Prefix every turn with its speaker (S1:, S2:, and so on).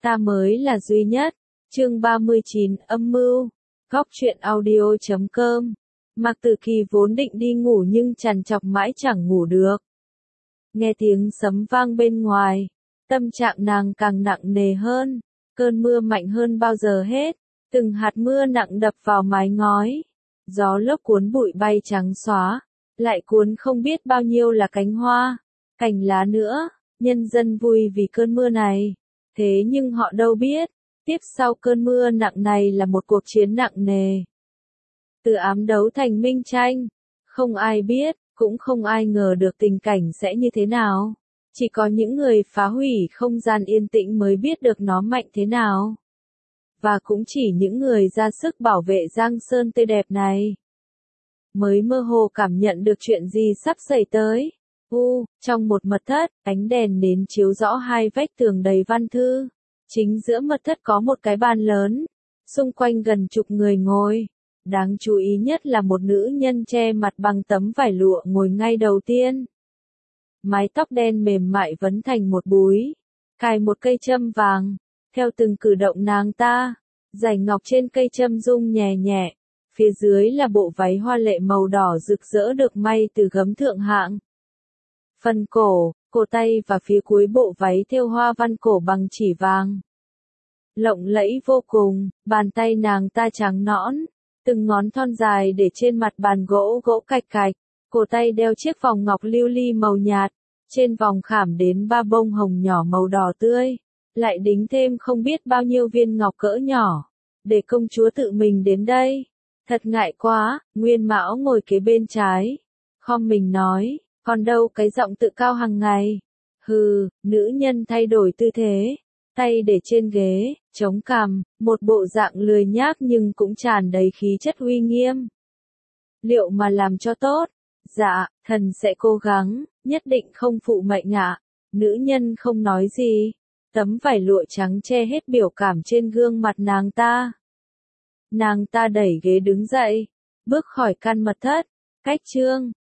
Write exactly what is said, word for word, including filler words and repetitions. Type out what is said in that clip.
S1: Ta mới là duy nhất. Chương ba mươi chín, âm mưu. Góc truyện audio chấm com. Mạc Tử Kỳ vốn định đi ngủ nhưng trằn trọc mãi chẳng ngủ được. Nghe tiếng sấm vang bên ngoài, tâm trạng nàng càng nặng nề hơn. Cơn mưa mạnh hơn bao giờ hết, từng hạt mưa nặng đập vào mái ngói. Gió lốc cuốn bụi bay trắng xóa, lại cuốn không biết bao nhiêu là cánh hoa, cành lá nữa. Nhân dân vui vì cơn mưa này, thế nhưng họ đâu biết, tiếp sau cơn mưa nặng này là một cuộc chiến nặng nề. Từ ám đấu thành minh tranh, không ai biết, cũng không ai ngờ được tình cảnh sẽ như thế nào. Chỉ có những người phá hủy không gian yên tĩnh mới biết được nó mạnh thế nào. Và cũng chỉ những người ra sức bảo vệ Giang Sơn tươi đẹp này mới mơ hồ cảm nhận được chuyện gì sắp xảy tới. U, trong một mật thất, ánh đèn nến chiếu rõ hai vách tường đầy văn thư. Chính giữa mật thất có một cái bàn lớn, xung quanh gần chục người ngồi. Đáng chú ý nhất là một nữ nhân che mặt bằng tấm vải lụa ngồi ngay đầu tiên. Mái tóc đen mềm mại vấn thành một búi, cài một cây châm vàng. Theo từng cử động nàng ta, dải ngọc trên cây châm rung nhẹ nhẹ. Phía dưới là bộ váy hoa lệ màu đỏ rực rỡ được may từ gấm thượng hạng. Phần cổ, cổ tay và phía cuối bộ váy thêu hoa văn cổ bằng chỉ vàng. Lộng lẫy vô cùng, bàn tay nàng ta trắng nõn, từng ngón thon dài để trên mặt bàn gỗ gỗ cạch cạch. Cổ tay đeo chiếc vòng ngọc lưu ly màu nhạt, trên vòng khảm đến ba bông hồng nhỏ màu đỏ tươi, lại đính thêm không biết bao nhiêu viên ngọc cỡ nhỏ. Để công chúa tự mình đến đây, thật ngại quá. Nguyên Mão ngồi kế bên trái, khom mình nói, còn đâu cái giọng tự cao hàng ngày. Hừ, nữ nhân thay đổi tư thế, tay để trên ghế, chống cằm, một bộ dạng lười nhác nhưng cũng tràn đầy khí chất uy nghiêm. Liệu mà làm cho tốt? Dạ, thần sẽ cố gắng, nhất định không phụ mệnh ạ. Nữ nhân không nói gì, tấm vải lụa trắng che hết biểu cảm trên gương mặt nàng ta. Nàng ta đẩy ghế đứng dậy, bước khỏi căn mật thất, cách chương.